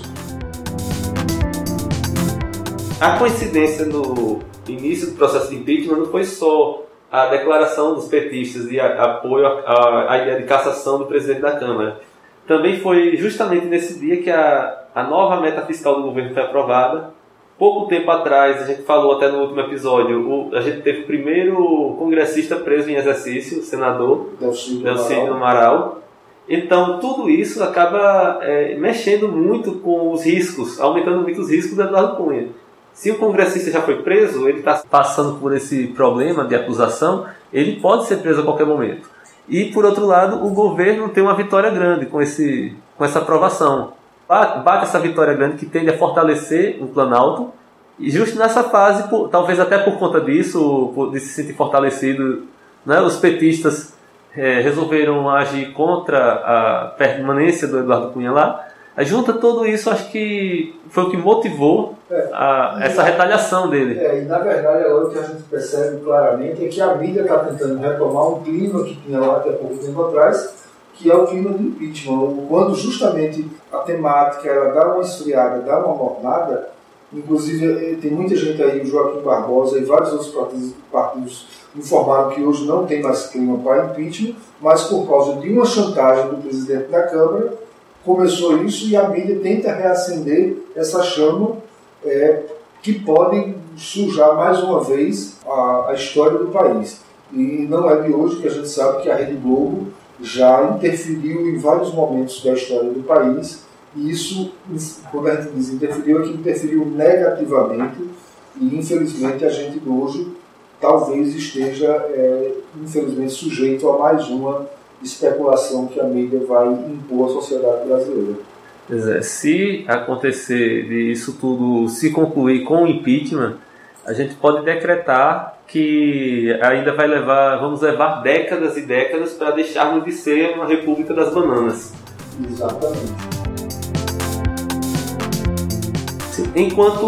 S2: A coincidência no início do processo de impeachment não foi só a declaração dos petistas de apoio à, à ideia de cassação do presidente da Câmara. Também foi justamente nesse dia que a, a nova meta fiscal do governo foi aprovada. Pouco tempo atrás, a gente falou até no último episódio, o, a gente teve o primeiro congressista preso em exercício, o senador Delcídio Amaral. Então, tudo isso acaba é, mexendo muito com os riscos, aumentando muito os riscos do Eduardo Cunha. Se o congressista já foi preso, ele está passando por esse problema de acusação, ele pode ser preso a qualquer momento. E, por outro lado, o governo tem uma vitória grande com, esse, com essa aprovação. Bate essa vitória grande que tende a fortalecer o Planalto. E justo nessa fase, por, talvez até por conta disso, por, de se sentir fortalecido, né, os petistas é, resolveram agir contra a permanência do Eduardo Cunha lá. Aí junta tudo isso, acho que foi o que motivou é, a, essa e, retaliação dele.
S3: É, e na verdade agora o que a gente percebe claramente é que a mídia está tentando retomar um clima que tinha lá até pouco tempo atrás, que é o clima do impeachment. Quando justamente a temática ela dá uma esfriada, dá uma mornada, inclusive tem muita gente aí, o Joaquim Barbosa e vários outros partidos, partidos informaram que hoje não tem mais clima para impeachment, mas por causa de uma chantagem do presidente da Câmara, começou isso e a mídia tenta reacender essa chama é, que pode sujar mais uma vez a, a história do país. E não é de hoje que a gente sabe que a Rede Globo já interferiu em vários momentos da história do país, e isso, quando a gente diz interferiu, é que interferiu negativamente, e infelizmente a gente hoje talvez esteja, é, infelizmente, sujeito a mais uma especulação que a mídia vai impor à sociedade brasileira.
S2: Pois é, se acontecer de isso tudo se concluir com o impeachment, a gente pode decretar que ainda vai levar, vamos levar décadas e décadas para deixarmos de ser uma república das bananas.
S3: Exatamente.
S2: Enquanto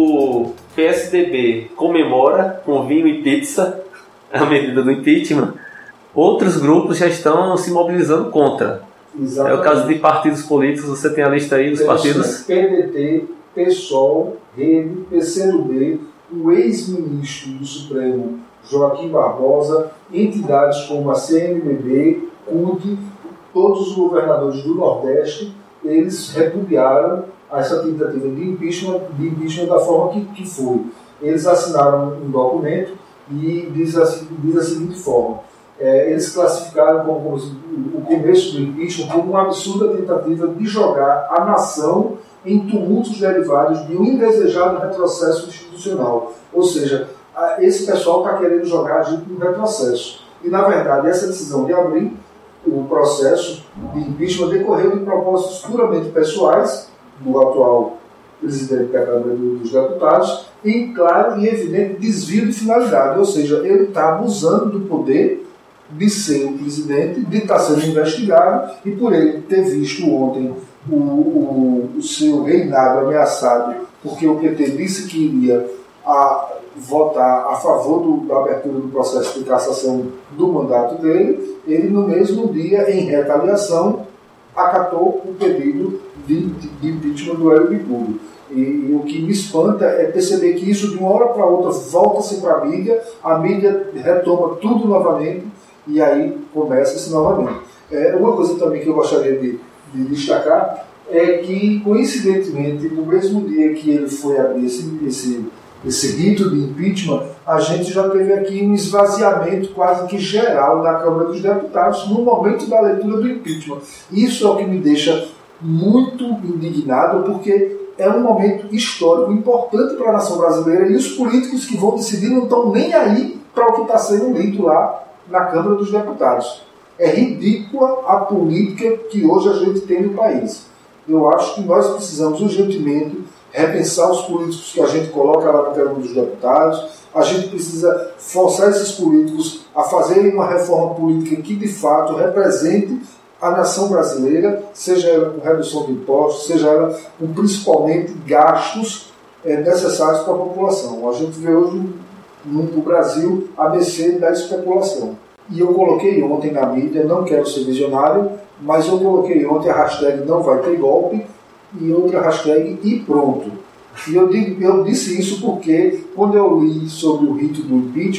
S2: o P S D B comemora com vinho e pizza a medida do impeachment, outros grupos já estão se mobilizando contra. Exatamente. É o caso de partidos políticos, você tem a lista aí dos P S, partidos?
S3: P D T, PSOL, Rede, P C do B, o ex-ministro do Supremo Joaquim Barbosa, entidades como a C N B B, C U D, todos os governadores do Nordeste, eles repudiaram essa tentativa de impeachment, de impeachment da forma que, que foi. Eles assinaram um documento e diz a, diz a seguinte forma: é, eles classificaram como, como o começo do impeachment como uma absurda tentativa de jogar a nação em tumultos derivados de um indesejado retrocesso institucional. Ou seja, a, esse pessoal está querendo jogar a gente no retrocesso. E, na verdade, essa decisão de abrir o processo de impeachment decorreu de propósitos puramente pessoais do atual presidente da Câmara dos Deputados, em claro e evidente desvio de finalidade, ou seja, ele está abusando do poder de ser o presidente, de estar sendo investigado, e por ele ter visto ontem o, o, o seu reinado ameaçado, porque o P T disse que iria a, votar a favor do, da abertura do processo de cassação do mandato dele, ele no mesmo dia, em retaliação, acatou o pedido de, de, de impeachment do Hélio Bicudo. E, e o que me espanta é perceber que isso de uma hora para outra volta-se para a mídia, a mídia retoma tudo novamente e aí começa-se novamente. É, uma coisa também que eu gostaria de, de destacar é que, coincidentemente, no mesmo dia que ele foi abrir esse, esse, esse rito de impeachment, a gente já teve aqui um esvaziamento quase que geral na Câmara dos Deputados no momento da leitura do impeachment. Isso é o que me deixa muito indignado, porque é um momento histórico importante para a nação brasileira e os políticos que vão decidir não estão nem aí para o que está sendo lido lá na Câmara dos Deputados. É ridícula a política que hoje a gente tem no país. Eu acho que nós precisamos urgentemente repensar os políticos que a gente coloca lá na Câmara dos Deputados. A gente precisa forçar esses políticos a fazerem uma reforma política que de fato represente a nação brasileira, seja ela com redução de impostos, seja ela com principalmente gastos é, necessários para a população. A gente vê hoje no, no Brasil a mercê da especulação. E eu coloquei ontem na mídia, não quero ser visionário, mas eu coloquei ontem a hashtag não vai ter golpe e outra hashtag e pronto. E eu, digo, eu disse isso porque quando eu li sobre o rito do impeachment,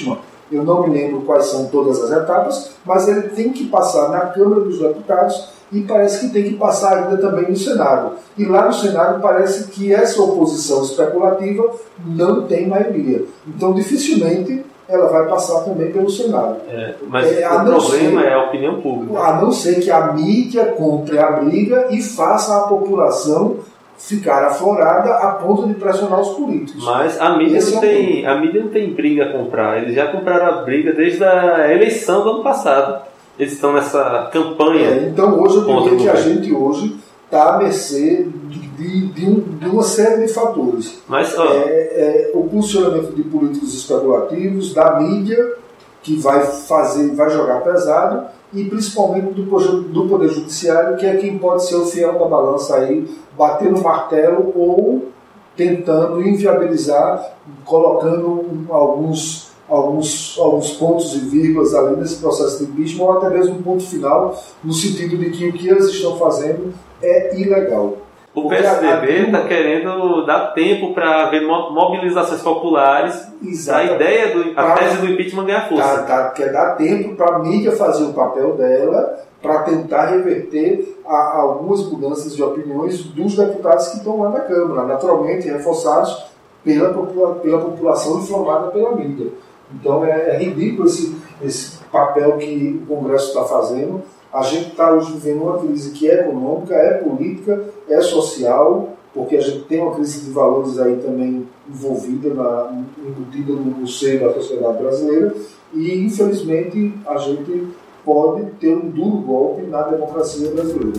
S3: Eu não me lembro quais são todas as etapas, mas ele tem que passar na Câmara dos Deputados e parece que tem que passar ainda também no Senado. E lá no Senado parece que essa oposição especulativa não tem maioria. Então, dificilmente, ela vai passar também pelo Senado.
S2: É, mas é, o problema ser, é a opinião pública.
S3: A não ser que a mídia compre a briga e faça a população ficar aflorada a ponto de pressionar os políticos.
S2: Mas a mídia, não, é tem, a mídia não tem briga a comprar. Eles já compraram a briga desde a eleição do ano passado. Eles estão nessa campanha.
S3: É, então hoje eu diria que a gente hoje está à mercê de, de, de, um, de uma série de fatores.
S2: Mas, ó,
S3: é, é, o posicionamento de políticos especulativos, da mídia, que vai fazer, vai jogar pesado, e principalmente do, do Poder Judiciário, que é quem pode ser o fiel da balança aí, bater no martelo ou tentando inviabilizar, colocando alguns, alguns, alguns pontos e vírgulas ali nesse processo de impeachment, ou até mesmo um ponto final, no sentido de que o que eles estão fazendo é ilegal.
S2: O P S D B está querendo dar tempo para haver mobilizações populares. Exatamente. A ideia, do, a pra, tese do impeachment ganhar força.
S3: Tá, tá, quer dar tempo para a mídia fazer o papel dela, para tentar reverter a, a algumas mudanças de opiniões dos deputados que estão lá na Câmara, naturalmente reforçados pela, popula, pela população inflamada pela mídia. Então é, é ridículo esse, esse papel que o Congresso está fazendo. A gente está hoje vivendo uma crise que é econômica, é política, é social, porque a gente tem uma crise de valores aí também envolvida, na, embutida no, no seio da sociedade brasileira, e infelizmente a gente pode ter um duro golpe na democracia brasileira.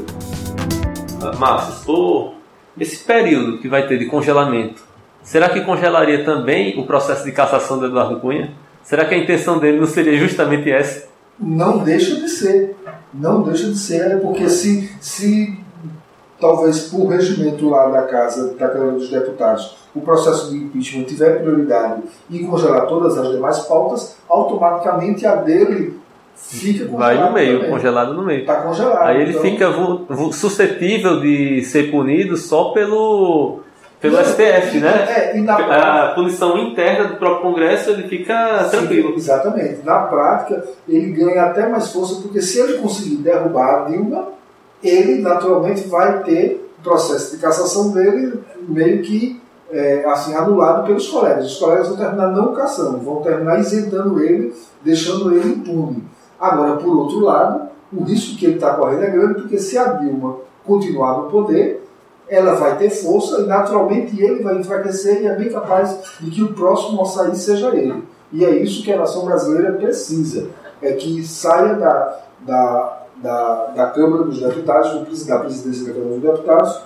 S2: Márcio, esse período que vai ter de congelamento, será que congelaria também o processo de cassação do Eduardo Cunha? Será que a intenção dele não seria justamente essa?
S3: Não deixa de ser. Não deixa de ser, porque se, se talvez por regimento lá da Casa, da Câmara dos Deputados, o processo de impeachment tiver prioridade e congelar todas as demais pautas, automaticamente a dele fica congelada.
S2: Vai no meio,
S3: também.
S2: congelado no meio.
S3: Está congelado.
S2: Aí ele
S3: então...
S2: fica suscetível de ser punido só pelo... Pelo S T F, né?
S3: É, e na
S2: a prática, punição interna do próprio Congresso, ele fica sim, tranquilo.
S3: Exatamente. Na prática, ele ganha até mais força, porque se ele conseguir derrubar a Dilma, ele naturalmente vai ter o processo de cassação dele meio que é, assim, anulado pelos colegas. Os colegas vão terminar não cassando, vão terminar isentando ele, deixando ele impune. Agora, por outro lado, o risco que ele está correndo é grande, porque se a Dilma continuar no poder, ela vai ter força e naturalmente ele vai enfraquecer e é bem capaz de que o próximo a sair seja ele. E é isso que a nação brasileira precisa, é que saia da, da, da, da Câmara dos Deputados, da presidência da Câmara dos Deputados,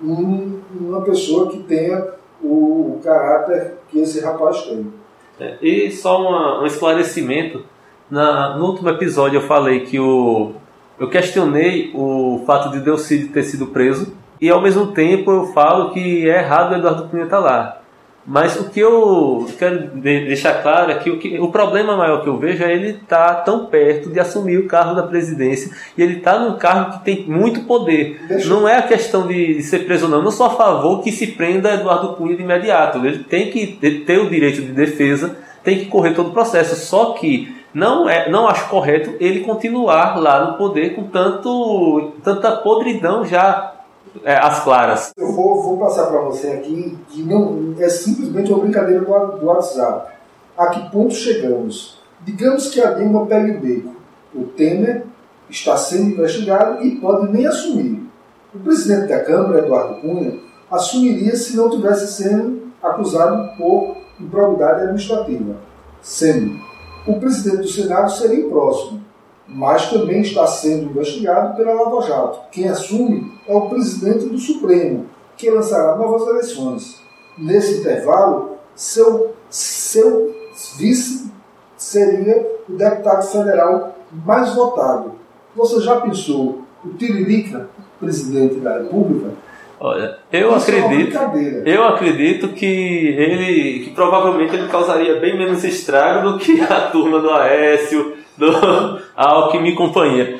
S3: um, uma pessoa que tenha o, o caráter que esse rapaz tem.
S2: É, e só uma, um esclarecimento, Na, no último episódio eu falei que o, eu questionei o fato de Delcídio ter sido preso, e ao mesmo tempo eu falo que é errado o Eduardo Cunha estar lá. Mas o que eu quero deixar claro é que o, que, o problema maior que eu vejo é ele estar tão perto de assumir o cargo da presidência, e ele está num cargo que tem muito poder. Deixa não é a questão de ser preso ou não. Eu não sou a favor que se prenda Eduardo Cunha de imediato. Ele tem que ter o direito de defesa, tem que correr todo o processo. Só que não, é, não acho correto ele continuar lá no poder com tanto, tanta podridão já é, às claras.
S3: Eu vou, vou passar para você aqui que não é simplesmente uma brincadeira do, do WhatsApp. A que ponto chegamos? Digamos que a Dilma pegue o beco. O Temer está sendo investigado e pode nem assumir. O presidente da Câmara, Eduardo Cunha, assumiria se não tivesse sendo acusado por improbidade administrativa. Sendo. O presidente do Senado seria o próximo, mas também está sendo investigado pela Lava Jato. Quem assume é o presidente do Supremo, que lançará novas eleições. Nesse intervalo, seu, seu vice seria o deputado federal mais votado. Você já pensou o Tiririca, presidente da República?
S2: Olha, eu Isso acredito, é eu acredito que ele, que provavelmente ele causaria bem menos estrago do que a turma do Aécio, do Alckmin e companhia.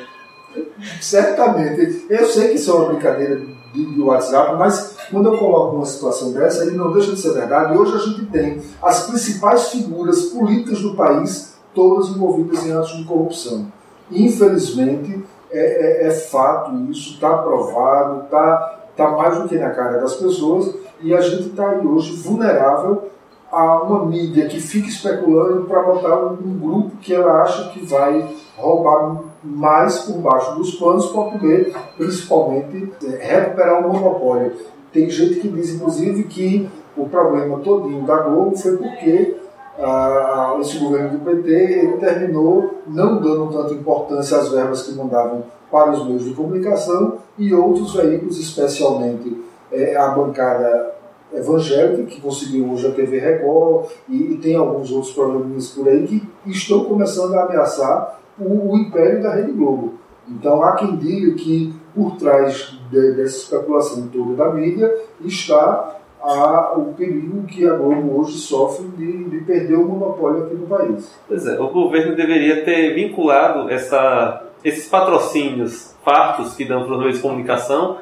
S3: Certamente. Eu sei que isso é uma brincadeira de, de WhatsApp, mas quando eu coloco uma situação dessa, ele não deixa de ser verdade. Hoje a gente tem as principais figuras políticas do país todas envolvidas em atos de corrupção. Infelizmente, é, é, é fato isso, está provado, está tá mais do que na cara das pessoas, e a gente está aí hoje vulnerável a uma mídia que fica especulando para botar um, um grupo que ela acha que vai roubar mais por baixo dos panos para poder, principalmente, recuperar o monopólio. Tem gente que diz, inclusive, que o problema todinho da Globo foi porque ah, esse governo do P T ele terminou não dando tanta importância às verbas que mandavam para os meios de comunicação e outros veículos, especialmente é, a bancada evangélica, que conseguiu hoje a T V Record, e, e tem alguns outros programas por aí que estão começando a ameaçar o, o império da Rede Globo. Então há quem diga que por trás de, dessa especulação toda da mídia está a, o perigo que a Globo hoje sofre de, de perder o monopólio aqui no país.
S2: Pois é, o governo deveria ter vinculado essa, esses patrocínios fartos que dão para os meios de comunicação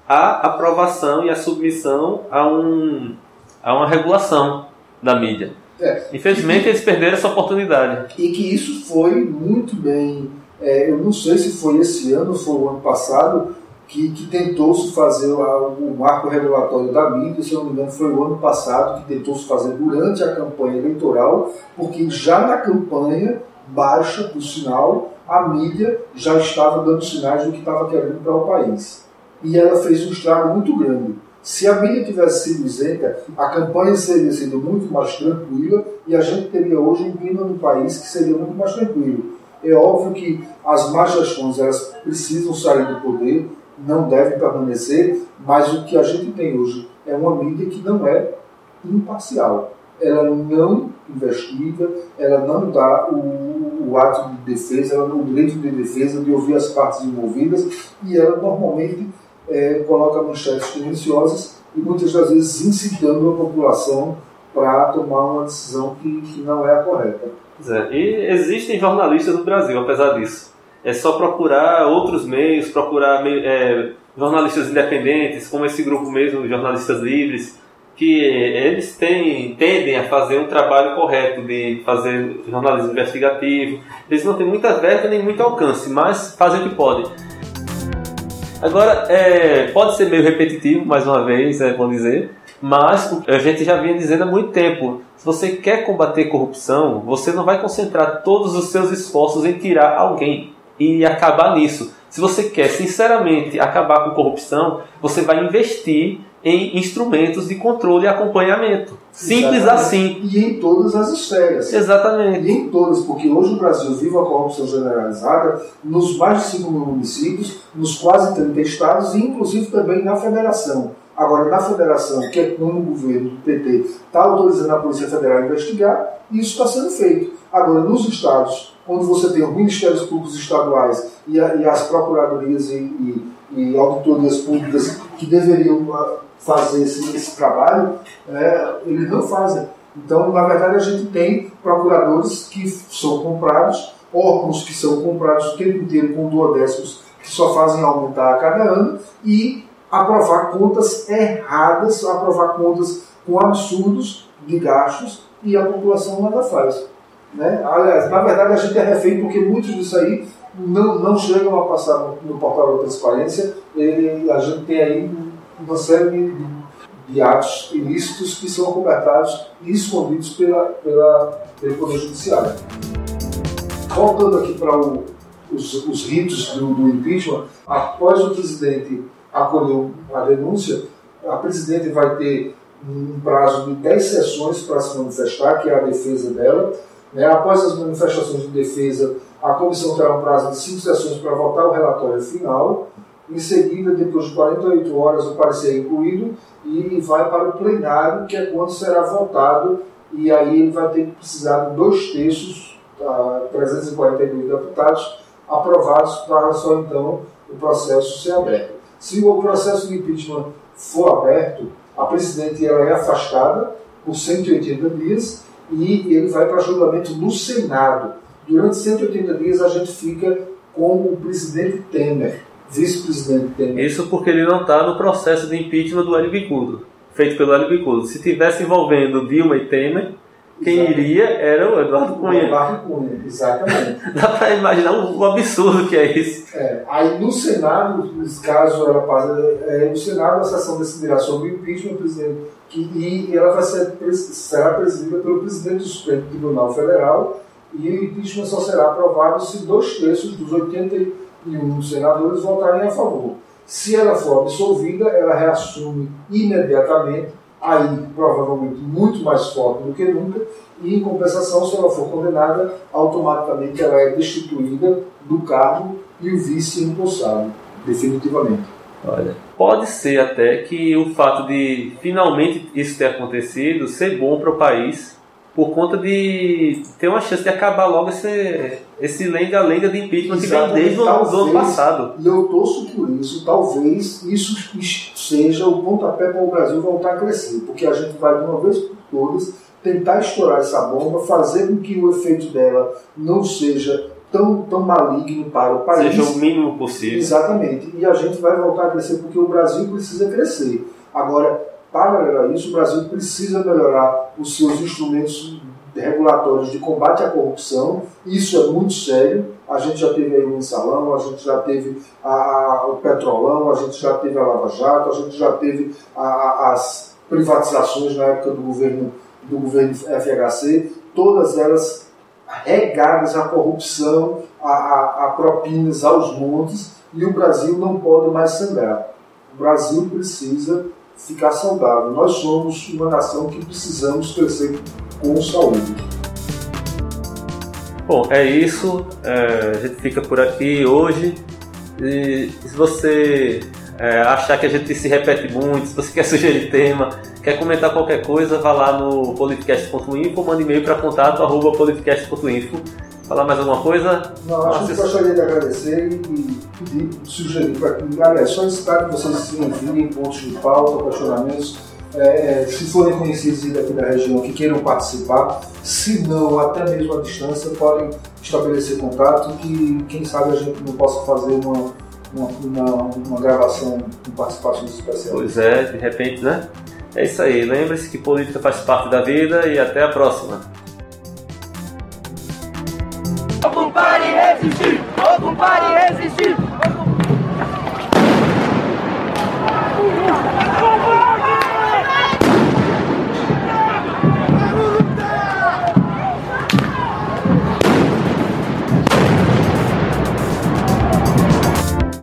S2: à aprovação e à submissão a, um, a uma regulação da mídia. É. Infelizmente, eles perderam essa oportunidade.
S3: E que isso foi muito bem... É, eu não sei se foi esse ano ou foi o ano passado que, que tentou-se fazer o, o marco regulatório da mídia, se eu não me engano foi o ano passado que tentou-se fazer durante a campanha eleitoral, porque já na campanha baixa, por sinal, a mídia já estava dando sinais do que estava querendo para o país. E ela fez um estrago muito grande. Se a mídia tivesse sido isenta, a campanha seria sido muito mais tranquila e a gente teria hoje um clima no país que seria muito mais tranquilo. É óbvio que as más gestões elas precisam sair do poder, não devem permanecer, mas o que a gente tem hoje é uma mídia que não é imparcial. Ela não investiga, ela não dá o, o ato de defesa, ela não, o direito de defesa, de ouvir as partes envolvidas, e ela normalmente é, coloca manchetes tendenciosas e muitas das vezes incitando a população para tomar uma decisão que, que não é a correta.
S2: É, e existem jornalistas no Brasil, apesar disso. É só procurar outros meios, procurar é, jornalistas independentes, como esse grupo mesmo, Jornalistas Livres, que eles têm, tendem a fazer um trabalho correto de fazer jornalismo investigativo. Eles não têm muita verba nem muito alcance, mas fazem o que podem. Agora, é, pode ser meio repetitivo, mais uma vez, é bom dizer, mas a gente já vinha dizendo há muito tempo, se você quer combater corrupção, você não vai concentrar todos os seus esforços em tirar alguém e acabar nisso. Se você quer, sinceramente, acabar com corrupção, você vai investir em instrumentos de controle e acompanhamento. Simples Exatamente. Assim.
S3: E em todas as esferas.
S2: Exatamente.
S3: E em todas, porque hoje o Brasil vive a corrupção generalizada nos mais de cinco mil municípios, nos quase trinta estados e inclusive também na federação. Agora, na federação, que é como o governo do P T está autorizando a Polícia Federal a investigar, isso está sendo feito. Agora, nos estados, onde você tem os ministérios públicos estaduais e, a, e as procuradorias e, e, e auditorias públicas que deveriam fazer esse, esse trabalho, é, eles não fazem. Então, na verdade, a gente tem procuradores que são comprados, órgãos que são comprados o tempo inteiro com duodécimos que só fazem aumentar a cada ano e aprovar contas erradas, aprovar contas com absurdos de gastos e a população nada faz. Né? Aliás, na verdade a gente é refém porque muitos disso aí não, não chegam a passar no, no portal da transparência e a gente tem aí uma série de, de atos ilícitos que são acobertados e escondidos pela, pela, pelo Poder Judiciário. Voltando aqui para o, os, os ritos do, do impeachment, após o presidente acolheu a denúncia, a presidente vai ter um prazo de dez sessões para se manifestar, que é a defesa dela. Né? Após as manifestações de defesa, a comissão terá um prazo de cinco sessões para votar o relatório final. Em seguida, depois de quarenta e oito horas, o parecer é incluído e vai para o plenário, que é quando será votado, e aí ele vai ter que precisar de dois terços, trezentos e quarenta e dois deputados, aprovados para só então o processo ser aberto. Se o processo de impeachment for aberto, a presidente ela é afastada por cento e oitenta dias e ele vai para julgamento no Senado. Durante cento e oitenta dias a gente fica com o presidente Temer, vice-presidente Temer.
S2: Isso porque ele não está no processo de impeachment do Hélio Bicudo, feito pelo Hélio Bicudo. Se tivesse envolvendo Dilma e Temer, quem
S3: Exatamente.
S2: iria era o Eduardo Cunha.
S3: O Eduardo Cunha, exatamente.
S2: Dá para imaginar o, o absurdo que é isso.
S3: É, aí no Senado, caso ela passe, é, no Senado a sessão decidirá sobre o impeachment, presidente, que, e ela vai ser, será presidida pelo presidente do Supremo Tribunal Federal, e o impeachment só será aprovado se dois terços dos oitenta e um senadores votarem a favor. Se ela for absolvida, ela reassume imediatamente, aí provavelmente muito mais forte do que nunca, e em compensação, se ela for condenada, automaticamente ela é destituída do cargo e o vice empossado, definitivamente.
S2: Olha, pode ser até que o fato de finalmente isso ter acontecido ser bom para o país, por conta de ter uma chance de acabar logo esse, esse lenga-lenga de impeachment que vem desde o ano passado.
S3: E eu torço por isso, talvez isso seja o pontapé para o Brasil voltar a crescer, porque a gente vai de uma vez por todas tentar estourar essa bomba, fazer com que o efeito dela não seja tão, tão maligno para o país.
S2: Seja o mínimo possível.
S3: Exatamente. E a gente vai voltar a crescer porque o Brasil precisa crescer. Agora, paralelo a isso, o Brasil precisa melhorar os seus instrumentos regulatórios de combate à corrupção. Isso é muito sério. A gente já teve aí o mensalão, a gente já teve a, a, o petrolão, a gente já teve a Lava Jato, a gente já teve a, a, as privatizações na época do governo, do governo F H C, todas elas regadas à corrupção, a, a, a propinas aos montes, e o Brasil não pode mais sangrar. O Brasil precisa ficar saudável. Nós somos uma nação que precisamos crescer com saúde.
S2: Bom, é isso. É, a gente fica por aqui hoje. E se você é, achar que a gente se repete muito, se você quer sugerir tema, quer comentar qualquer coisa, vá lá no politicast ponto info, manda e-mail para contato arroba politicast ponto info. Falar mais alguma coisa?
S3: Não, acho que eu gostaria de agradecer e pedir, sugerir para que, aliás, só esperar que vocês se enviem pontos de pauta, questionamentos, é, se forem conhecidos daqui da região que queiram participar, se não, até mesmo à distância, podem estabelecer contato, que quem sabe a gente não possa fazer uma, uma, uma, uma gravação com participações especiais.
S2: Pois é, de repente, né? É isso aí. Lembre-se que política faz parte da vida e até a próxima.
S4: Ocupar e resistir! Ocupar e resistir!